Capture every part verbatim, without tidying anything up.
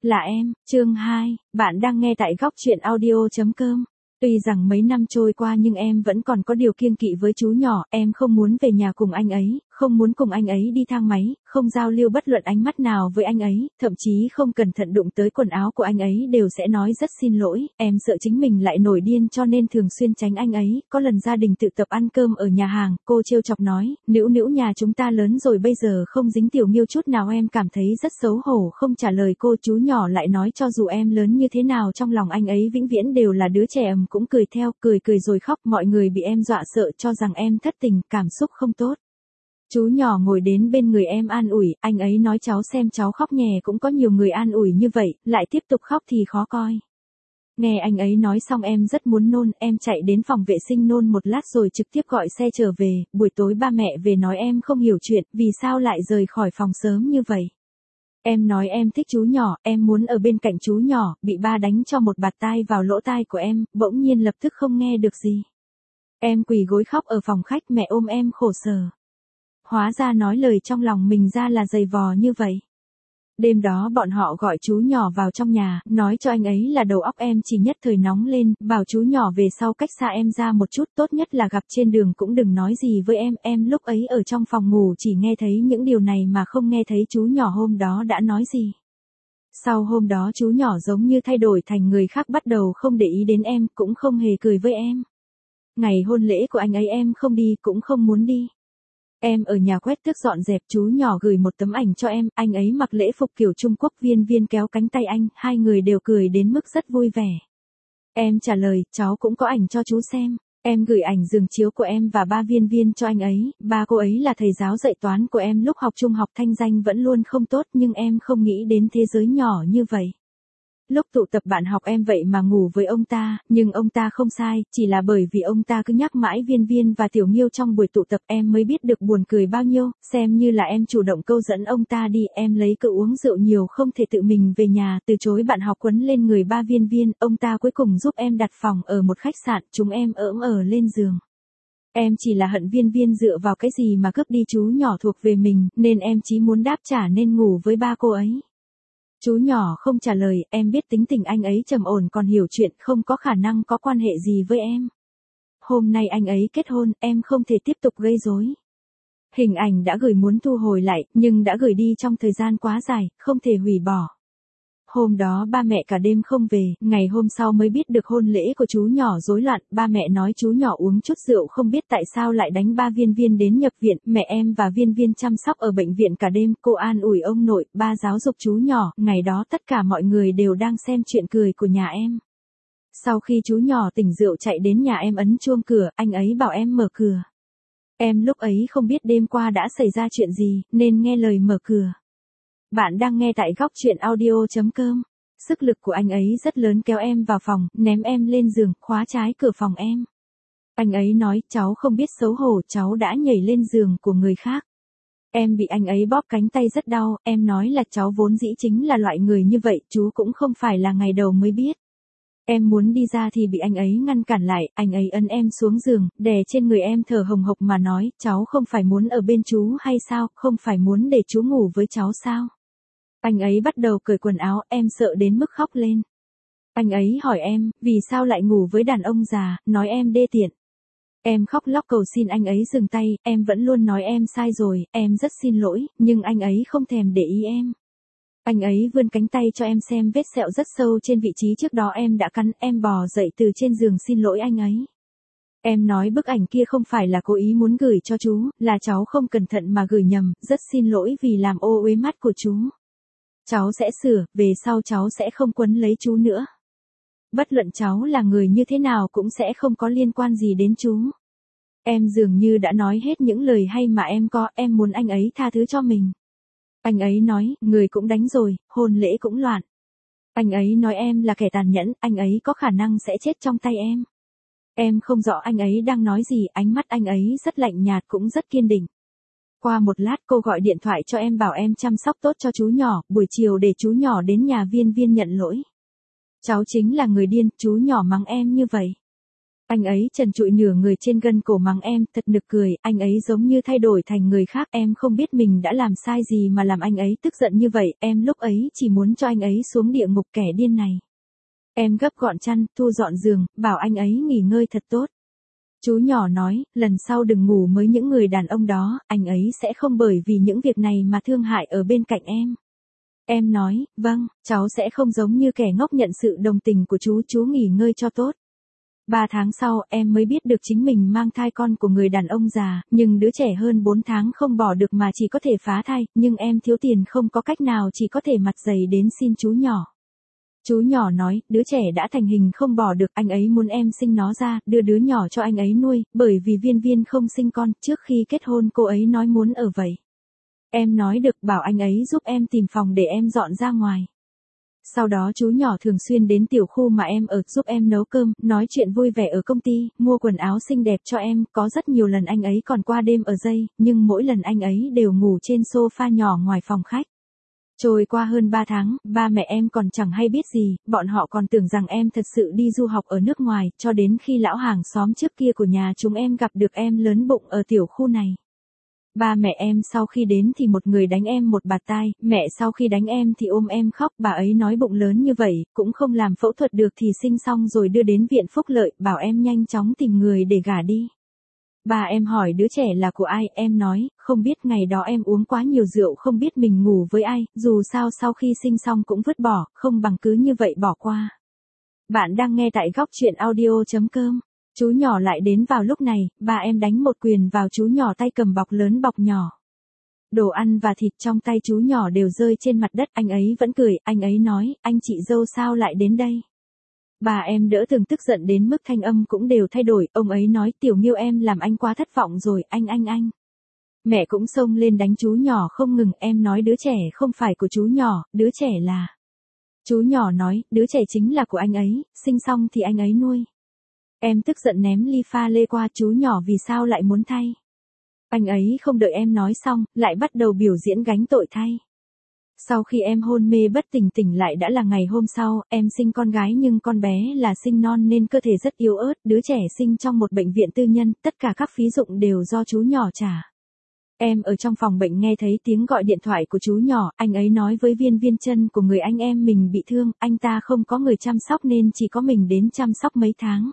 Là em, chương hai, bạn đang nghe tại góc truyện audio chấm com. Tuy rằng mấy năm trôi qua nhưng em vẫn còn có điều kiêng kỵ với chú nhỏ, em không muốn về nhà cùng anh ấy, không muốn cùng anh ấy đi thang máy, không giao lưu bất luận ánh mắt nào với anh ấy, thậm chí không cẩn thận đụng tới quần áo của anh ấy đều sẽ nói rất xin lỗi, em sợ chính mình lại nổi điên cho nên thường xuyên tránh anh ấy. Có lần gia đình tự tập ăn cơm ở nhà hàng, cô trêu chọc nói, nữu nữu nhà chúng ta lớn rồi bây giờ không dính tiểu Miêu chút nào, em cảm thấy rất xấu hổ không trả lời cô. Chú nhỏ lại nói cho dù em lớn như thế nào trong lòng anh ấy vĩnh viễn đều là đứa trẻ, ầm cũng cười theo, cười cười rồi khóc, mọi người bị em dọa sợ cho rằng em thất tình, cảm xúc không tốt. Chú nhỏ ngồi đến bên người em an ủi, anh ấy nói cháu xem cháu khóc nhè cũng có nhiều người an ủi như vậy, lại tiếp tục khóc thì khó coi. Nghe anh ấy nói xong em rất muốn nôn, em chạy đến phòng vệ sinh nôn một lát rồi trực tiếp gọi xe trở về, buổi tối ba mẹ về nói em không hiểu chuyện, vì sao lại rời khỏi phòng sớm như vậy. Em nói em thích chú nhỏ, em muốn ở bên cạnh chú nhỏ, bị ba đánh cho một bạt tai vào lỗ tai của em, bỗng nhiên lập tức không nghe được gì. Em quỳ gối khóc ở phòng khách, mẹ ôm em khổ sở. Hóa ra nói lời trong lòng mình ra là giày vò như vậy. Đêm đó bọn họ gọi chú nhỏ vào trong nhà, nói cho anh ấy là đầu óc em chỉ nhất thời nóng lên, bảo chú nhỏ về sau cách xa em ra một chút, tốt nhất là gặp trên đường cũng đừng nói gì với em. Em lúc ấy ở trong phòng ngủ chỉ nghe thấy những điều này mà không nghe thấy chú nhỏ hôm đó đã nói gì. Sau hôm đó chú nhỏ giống như thay đổi thành người khác, bắt đầu không để ý đến em, cũng không hề cười với em. Ngày hôn lễ của anh ấy em không đi, cũng không muốn đi. Em ở nhà quét tước dọn dẹp, chú nhỏ gửi một tấm ảnh cho em, anh ấy mặc lễ phục kiểu Trung Quốc, Viên Viên kéo cánh tay anh, hai người đều cười đến mức rất vui vẻ. Em trả lời, cháu cũng có ảnh cho chú xem. Em gửi ảnh giường chiếu của em và ba Viên Viên cho anh ấy, ba cô ấy là thầy giáo dạy toán của em lúc học trung học, thanh danh vẫn luôn không tốt nhưng em không nghĩ đến thế giới nhỏ như vậy. Lúc tụ tập bạn học em vậy mà ngủ với ông ta, nhưng ông ta không sai, chỉ là bởi vì ông ta cứ nhắc mãi Viên Viên và Tiểu Miêu trong buổi tụ tập, em mới biết được buồn cười bao nhiêu, xem như là em chủ động câu dẫn ông ta đi, em lấy cớ uống rượu nhiều không thể tự mình về nhà, từ chối bạn học quấn lên người ba Viên Viên, ông ta cuối cùng giúp em đặt phòng ở một khách sạn, chúng em ỡm ở lên giường. Em chỉ là hận Viên Viên dựa vào cái gì mà cướp đi chú nhỏ thuộc về mình, nên em chỉ muốn đáp trả nên ngủ với ba cô ấy. Chú nhỏ không trả lời, em biết tính tình anh ấy trầm ổn còn hiểu chuyện, không có khả năng có quan hệ gì với em. Hôm nay anh ấy kết hôn, em không thể tiếp tục gây rối. Hình ảnh đã gửi muốn thu hồi lại, nhưng đã gửi đi trong thời gian quá dài, không thể hủy bỏ. Hôm đó ba mẹ cả đêm không về, ngày hôm sau mới biết được hôn lễ của chú nhỏ rối loạn, ba mẹ nói chú nhỏ uống chút rượu không biết tại sao lại đánh ba Viên Viên đến nhập viện, mẹ em và Viên Viên chăm sóc ở bệnh viện cả đêm, cô an ủi ông nội, ba giáo dục chú nhỏ, ngày đó tất cả mọi người đều đang xem chuyện cười của nhà em. Sau khi chú nhỏ tỉnh rượu chạy đến nhà em ấn chuông cửa, anh ấy bảo em mở cửa. Em lúc ấy không biết đêm qua đã xảy ra chuyện gì, nên nghe lời mở cửa. Bạn đang nghe tại góc truyện audio chấm com. Sức lực của anh ấy rất lớn, kéo em vào phòng, ném em lên giường, khóa trái cửa phòng em. Anh ấy nói, cháu không biết xấu hổ, cháu đã nhảy lên giường của người khác. Em bị anh ấy bóp cánh tay rất đau, em nói là cháu vốn dĩ chính là loại người như vậy, chú cũng không phải là ngày đầu mới biết. Em muốn đi ra thì bị anh ấy ngăn cản lại, anh ấy ấn em xuống giường, đè trên người em thở hồng hộc mà nói, cháu không phải muốn ở bên chú hay sao, không phải muốn để chú ngủ với cháu sao? Anh ấy bắt đầu cởi quần áo, em sợ đến mức khóc lên. Anh ấy hỏi em, vì sao lại ngủ với đàn ông già, nói em đê tiện. Em khóc lóc cầu xin anh ấy dừng tay, em vẫn luôn nói em sai rồi, em rất xin lỗi, nhưng anh ấy không thèm để ý em. Anh ấy vươn cánh tay cho em xem vết sẹo rất sâu trên vị trí trước đó em đã cắn, em bò dậy từ trên giường xin lỗi anh ấy. Em nói bức ảnh kia không phải là cố ý muốn gửi cho chú, là cháu không cẩn thận mà gửi nhầm, rất xin lỗi vì làm ô uế mắt của chú. Cháu sẽ sửa, về sau cháu sẽ không quấn lấy chú nữa. Bất luận cháu là người như thế nào cũng sẽ không có liên quan gì đến chú. Em dường như đã nói hết những lời hay mà em có, em muốn anh ấy tha thứ cho mình. Anh ấy nói, người cũng đánh rồi, hôn lễ cũng loạn. Anh ấy nói em là kẻ tàn nhẫn, anh ấy có khả năng sẽ chết trong tay em. Em không rõ anh ấy đang nói gì, ánh mắt anh ấy rất lạnh nhạt cũng rất kiên định. Qua một lát cô gọi điện thoại cho em bảo em chăm sóc tốt cho chú nhỏ, buổi chiều để chú nhỏ đến nhà Viên Viên nhận lỗi. Cháu chính là người điên, chú nhỏ mắng em như vậy. Anh ấy trần trụi nửa người trên gân cổ mắng em, thật nực cười, anh ấy giống như thay đổi thành người khác, em không biết mình đã làm sai gì mà làm anh ấy tức giận như vậy, em lúc ấy chỉ muốn cho anh ấy xuống địa ngục kẻ điên này. Em gấp gọn chăn, thu dọn giường, bảo anh ấy nghỉ ngơi thật tốt. Chú nhỏ nói, lần sau đừng ngủ với những người đàn ông đó, anh ấy sẽ không bởi vì những việc này mà thương hại ở bên cạnh em. Em nói, vâng, cháu sẽ không giống như kẻ ngốc nhận sự đồng tình của chú, chú nghỉ ngơi cho tốt. Ba tháng sau, em mới biết được chính mình mang thai con của người đàn ông già, nhưng đứa trẻ hơn bốn tháng không bỏ được mà chỉ có thể phá thai, nhưng em thiếu tiền không có cách nào chỉ có thể mặt dày đến xin chú nhỏ. Chú nhỏ nói, đứa trẻ đã thành hình không bỏ được, anh ấy muốn em sinh nó ra, đưa đứa nhỏ cho anh ấy nuôi, bởi vì Viên Viên không sinh con, trước khi kết hôn cô ấy nói muốn ở vậy. Em nói được, bảo anh ấy giúp em tìm phòng để em dọn ra ngoài. Sau đó chú nhỏ thường xuyên đến tiểu khu mà em ở, giúp em nấu cơm, nói chuyện vui vẻ ở công ty, mua quần áo xinh đẹp cho em, có rất nhiều lần anh ấy còn qua đêm ở dây, nhưng mỗi lần anh ấy đều ngủ trên sofa nhỏ ngoài phòng khách. Trôi qua hơn ba tháng, ba mẹ em còn chẳng hay biết gì, bọn họ còn tưởng rằng em thật sự đi du học ở nước ngoài, cho đến khi lão hàng xóm trước kia của nhà chúng em gặp được em lớn bụng ở tiểu khu này. Ba mẹ em sau khi đến thì một người đánh em một bạt tai, mẹ sau khi đánh em thì ôm em khóc, bà ấy nói bụng lớn như vậy, cũng không làm phẫu thuật được thì sinh xong rồi đưa đến viện phúc lợi, bảo em nhanh chóng tìm người để gả đi. Bà em hỏi đứa trẻ là của ai, em nói, không biết, ngày đó em uống quá nhiều rượu không biết mình ngủ với ai, dù sao sau khi sinh xong cũng vứt bỏ, không bằng cứ như vậy bỏ qua. Bạn đang nghe tại góc truyện audio chấm com. Chú nhỏ lại đến vào lúc này, bà em đánh một quyền vào chú nhỏ tay cầm bọc lớn bọc nhỏ. Đồ ăn và thịt trong tay chú nhỏ đều rơi trên mặt đất, anh ấy vẫn cười, anh ấy nói, anh chị dâu sao lại đến đây? Bà em đỡ từng tức giận đến mức thanh âm cũng đều thay đổi, ông ấy nói, Tiểu Nghiêu em làm anh quá thất vọng rồi, anh anh anh. Mẹ cũng xông lên đánh chú nhỏ không ngừng, em nói đứa trẻ không phải của chú nhỏ, đứa trẻ là... Chú nhỏ nói, đứa trẻ chính là của anh ấy, sinh xong thì anh ấy nuôi. Em tức giận ném ly pha lê qua, chú nhỏ vì sao lại muốn thay? Anh ấy không đợi em nói xong, lại bắt đầu biểu diễn gánh tội thay. Sau khi em hôn mê bất tỉnh tỉnh lại đã là ngày hôm sau, em sinh con gái nhưng con bé là sinh non nên cơ thể rất yếu ớt, đứa trẻ sinh trong một bệnh viện tư nhân, tất cả các phí dụng đều do chú nhỏ trả. Em ở trong phòng bệnh nghe thấy tiếng gọi điện thoại của chú nhỏ, anh ấy nói với Viên Viên chân của người anh em mình bị thương, anh ta không có người chăm sóc nên chỉ có mình đến chăm sóc mấy tháng.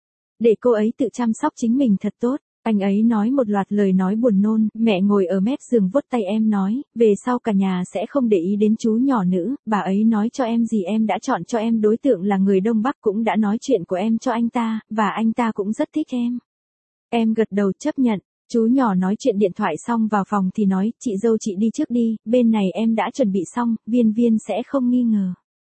Để cô ấy tự chăm sóc chính mình thật tốt. Anh ấy nói một loạt lời nói buồn nôn, mẹ ngồi ở mép giường vuốt tay em nói, về sau cả nhà sẽ không để ý đến chú nhỏ nữa, bà ấy nói cho em gì em đã chọn cho em đối tượng là người Đông Bắc, cũng đã nói chuyện của em cho anh ta, và anh ta cũng rất thích em. Em gật đầu chấp nhận, chú nhỏ nói chuyện điện thoại xong vào phòng thì nói, chị dâu chị đi trước đi, bên này em đã chuẩn bị xong, Viên Viên sẽ không nghi ngờ.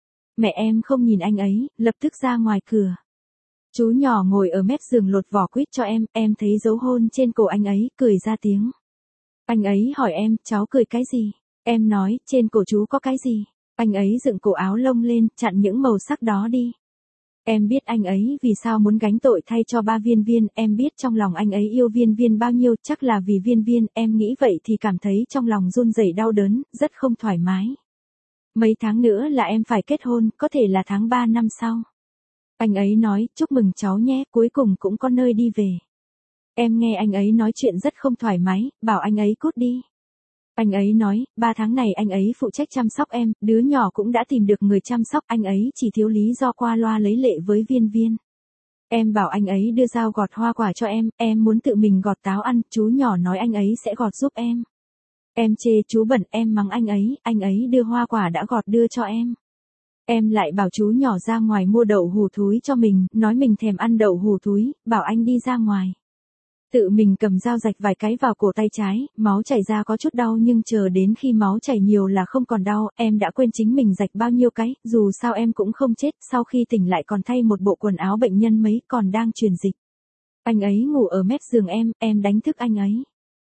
Mẹ em không nhìn anh ấy, lập tức ra ngoài cửa. Chú nhỏ ngồi ở mép giường lột vỏ quýt cho em, em thấy dấu hôn trên cổ anh ấy, cười ra tiếng. Anh ấy hỏi em, cháu cười cái gì? Em nói, trên cổ chú có cái gì? Anh ấy dựng cổ áo lông lên, chặn những màu sắc đó đi. Em biết anh ấy vì sao muốn gánh tội thay cho ba Viên Viên, em biết trong lòng anh ấy yêu Viên Viên bao nhiêu, chắc là vì Viên Viên, em nghĩ vậy thì cảm thấy trong lòng run rẩy đau đớn, rất không thoải mái. Mấy tháng nữa là em phải kết hôn, có thể là tháng ba năm sau. Anh ấy nói, chúc mừng cháu nhé, cuối cùng cũng có nơi đi về. Em nghe anh ấy nói chuyện rất không thoải mái, bảo anh ấy cút đi. Anh ấy nói, ba tháng này anh ấy phụ trách chăm sóc em, đứa nhỏ cũng đã tìm được người chăm sóc, anh ấy chỉ thiếu lý do qua loa lấy lệ với Viên Viên. Em bảo anh ấy đưa dao gọt hoa quả cho em, em muốn tự mình gọt táo ăn, chú nhỏ nói anh ấy sẽ gọt giúp em. Em chê chú bẩn, em mắng anh ấy, anh ấy đưa hoa quả đã gọt đưa cho em. Em lại bảo chú nhỏ ra ngoài mua đậu hù thúi cho mình, nói mình thèm ăn đậu hù thúi, bảo anh đi ra ngoài. Tự mình cầm dao rạch vài cái vào cổ tay trái, máu chảy ra có chút đau nhưng chờ đến khi máu chảy nhiều là không còn đau, em đã quên chính mình rạch bao nhiêu cái, dù sao em cũng không chết, sau khi tỉnh lại còn thay một bộ quần áo bệnh nhân mấy, còn đang truyền dịch. Anh ấy ngủ ở mép giường em, em đánh thức anh ấy.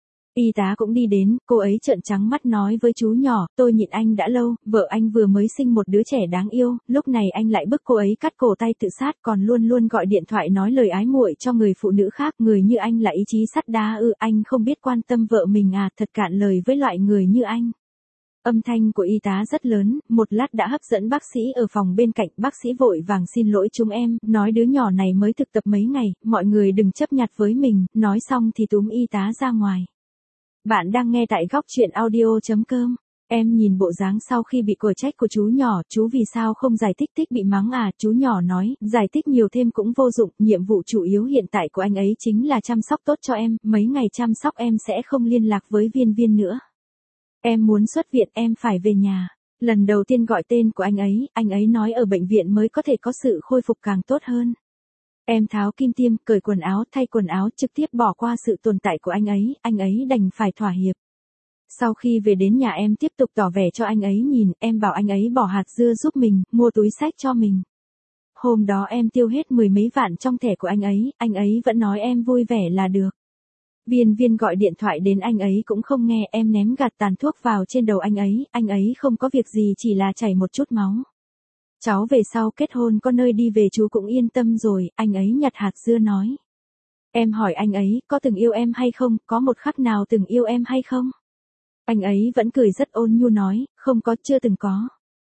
Y tá cũng đi đến, cô ấy trợn trắng mắt nói với chú nhỏ, tôi nhịn anh đã lâu, vợ anh vừa mới sinh một đứa trẻ đáng yêu, lúc này anh lại bức cô ấy cắt cổ tay tự sát, còn luôn luôn gọi điện thoại nói lời ái muội cho người phụ nữ khác, người như anh là ý chí sắt đá ư, anh không biết quan tâm vợ mình à, thật cạn lời với loại người như anh. Âm thanh của y tá rất lớn, một lát đã hấp dẫn bác sĩ ở phòng bên cạnh, bác sĩ vội vàng xin lỗi chúng em, nói đứa nhỏ này mới thực tập mấy ngày, mọi người đừng chấp nhặt với mình, nói xong thì túm y tá ra ngoài. Bạn đang nghe tại góc chuyện audio.com. Em nhìn bộ dáng sau khi bị quở trách của chú nhỏ, chú vì sao không giải thích tích bị mắng à, chú nhỏ nói, giải thích nhiều thêm cũng vô dụng, nhiệm vụ chủ yếu hiện tại của anh ấy chính là chăm sóc tốt cho em, mấy ngày chăm sóc em sẽ không liên lạc với Viên Viên nữa. Em muốn xuất viện, em phải về nhà. Lần đầu tiên gọi tên của anh ấy, anh ấy nói ở bệnh viện mới có thể có sự khôi phục càng tốt hơn. Em tháo kim tiêm, cởi quần áo, thay quần áo, trực tiếp bỏ qua sự tồn tại của anh ấy, anh ấy đành phải thỏa hiệp. Sau khi về đến nhà em tiếp tục tỏ vẻ cho anh ấy nhìn, em bảo anh ấy bỏ hạt dưa giúp mình, mua túi xách cho mình. Hôm đó em tiêu hết mười mấy vạn trong thẻ của anh ấy, anh ấy vẫn nói em vui vẻ là được. Viên Viên gọi điện thoại đến anh ấy cũng không nghe, em ném gạt tàn thuốc vào trên đầu anh ấy, anh ấy không có việc gì chỉ là chảy một chút máu. Cháu về sau kết hôn có nơi đi về chú cũng yên tâm rồi, anh ấy nhặt hạt dưa nói. Em hỏi anh ấy, có từng yêu em hay không, có một khắc nào từng yêu em hay không? Anh ấy vẫn cười rất ôn nhu nói, không có, chưa từng có.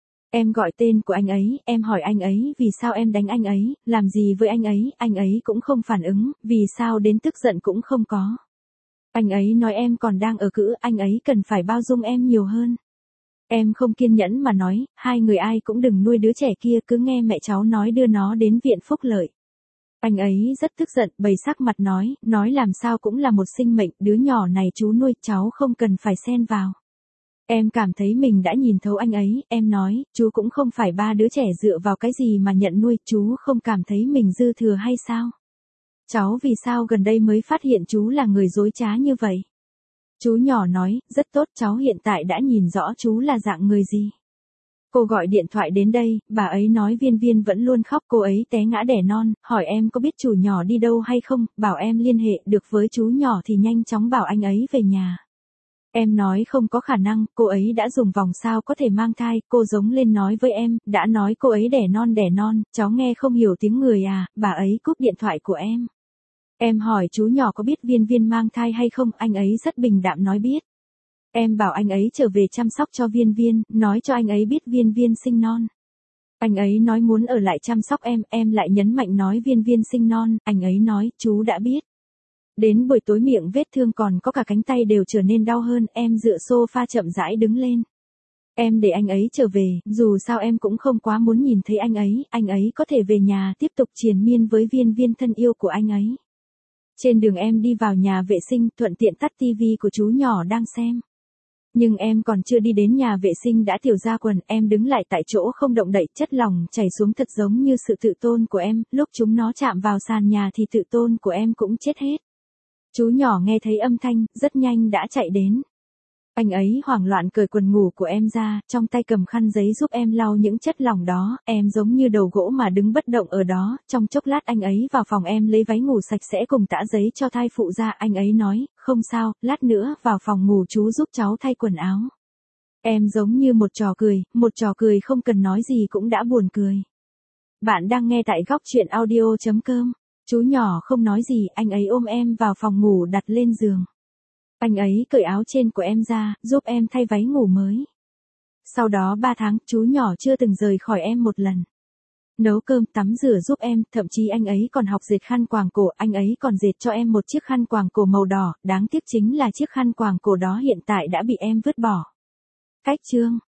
Em gọi tên của anh ấy, em hỏi anh ấy vì sao em đánh anh ấy, làm gì với anh ấy, anh ấy cũng không phản ứng, vì sao đến tức giận cũng không có. Anh ấy nói em còn đang ở cữ, anh ấy cần phải bao dung em nhiều hơn. Em không kiên nhẫn mà nói, hai người ai cũng đừng nuôi đứa trẻ kia, cứ nghe mẹ cháu nói đưa nó đến viện phúc lợi. Anh ấy rất tức giận, bày sắc mặt nói, nói làm sao cũng là một sinh mệnh, đứa nhỏ này chú nuôi, cháu không cần phải xen vào. Em cảm thấy mình đã nhìn thấu anh ấy, em nói, chú cũng không phải ba đứa trẻ dựa vào cái gì mà nhận nuôi, chú không cảm thấy mình dư thừa hay sao? Cháu vì sao gần đây mới phát hiện chú là người dối trá như vậy? Chú nhỏ nói, rất tốt, cháu hiện tại đã nhìn rõ chú là dạng người gì. Cô gọi điện thoại đến đây, bà ấy nói Viên Viên vẫn luôn khóc, cô ấy té ngã đẻ non, hỏi em có biết chủ nhỏ đi đâu hay không, bảo em liên hệ được với chú nhỏ thì nhanh chóng bảo anh ấy về nhà. Em nói không có khả năng, cô ấy đã dùng vòng sao có thể mang thai, cô giống lên nói với em, đã nói cô ấy đẻ non đẻ non, cháu nghe không hiểu tiếng người à, bà ấy cúp điện thoại của em. Em hỏi chú nhỏ có biết Viên Viên mang thai hay không, anh ấy rất bình đạm nói biết. Em bảo anh ấy trở về chăm sóc cho Viên Viên, nói cho anh ấy biết Viên Viên sinh non. Anh ấy nói muốn ở lại chăm sóc em, em lại nhấn mạnh nói Viên Viên sinh non, anh ấy nói, chú đã biết. Đến buổi tối miệng vết thương còn có cả cánh tay đều trở nên đau hơn, em dựa sofa chậm rãi đứng lên. Em để anh ấy trở về, dù sao em cũng không quá muốn nhìn thấy anh ấy, anh ấy có thể về nhà tiếp tục triền miên với Viên Viên thân yêu của anh ấy. Trên đường em đi vào nhà vệ sinh, thuận tiện tắt tivi của chú nhỏ đang xem. Nhưng em còn chưa đi đến nhà vệ sinh đã tiểu ra quần, em đứng lại tại chỗ không động đậy, chất lỏng chảy xuống thật giống như sự tự tôn của em, lúc chúng nó chạm vào sàn nhà thì tự tôn của em cũng chết hết. Chú nhỏ nghe thấy âm thanh, rất nhanh đã chạy đến. Anh ấy hoảng loạn cởi quần ngủ của em ra, trong tay cầm khăn giấy giúp em lau những chất lỏng đó, em giống như đầu gỗ mà đứng bất động ở đó, trong chốc lát anh ấy vào phòng em lấy váy ngủ sạch sẽ cùng tã giấy cho thai phụ ra, anh ấy nói, không sao, lát nữa vào phòng ngủ chú giúp cháu thay quần áo. Em giống như một trò cười, một trò cười không cần nói gì cũng đã buồn cười. Bạn đang nghe tại góc chuyện audio.com. Chú nhỏ không nói gì, anh ấy ôm em vào phòng ngủ đặt lên giường. Anh ấy cởi áo trên của em ra, giúp em thay váy ngủ mới. Sau đó ba tháng, chú nhỏ chưa từng rời khỏi em một lần. Nấu cơm, tắm rửa giúp em, thậm chí anh ấy còn học dệt khăn quàng cổ, anh ấy còn dệt cho em một chiếc khăn quàng cổ màu đỏ, đáng tiếc chính là chiếc khăn quàng cổ đó hiện tại đã bị em vứt bỏ. Cách chương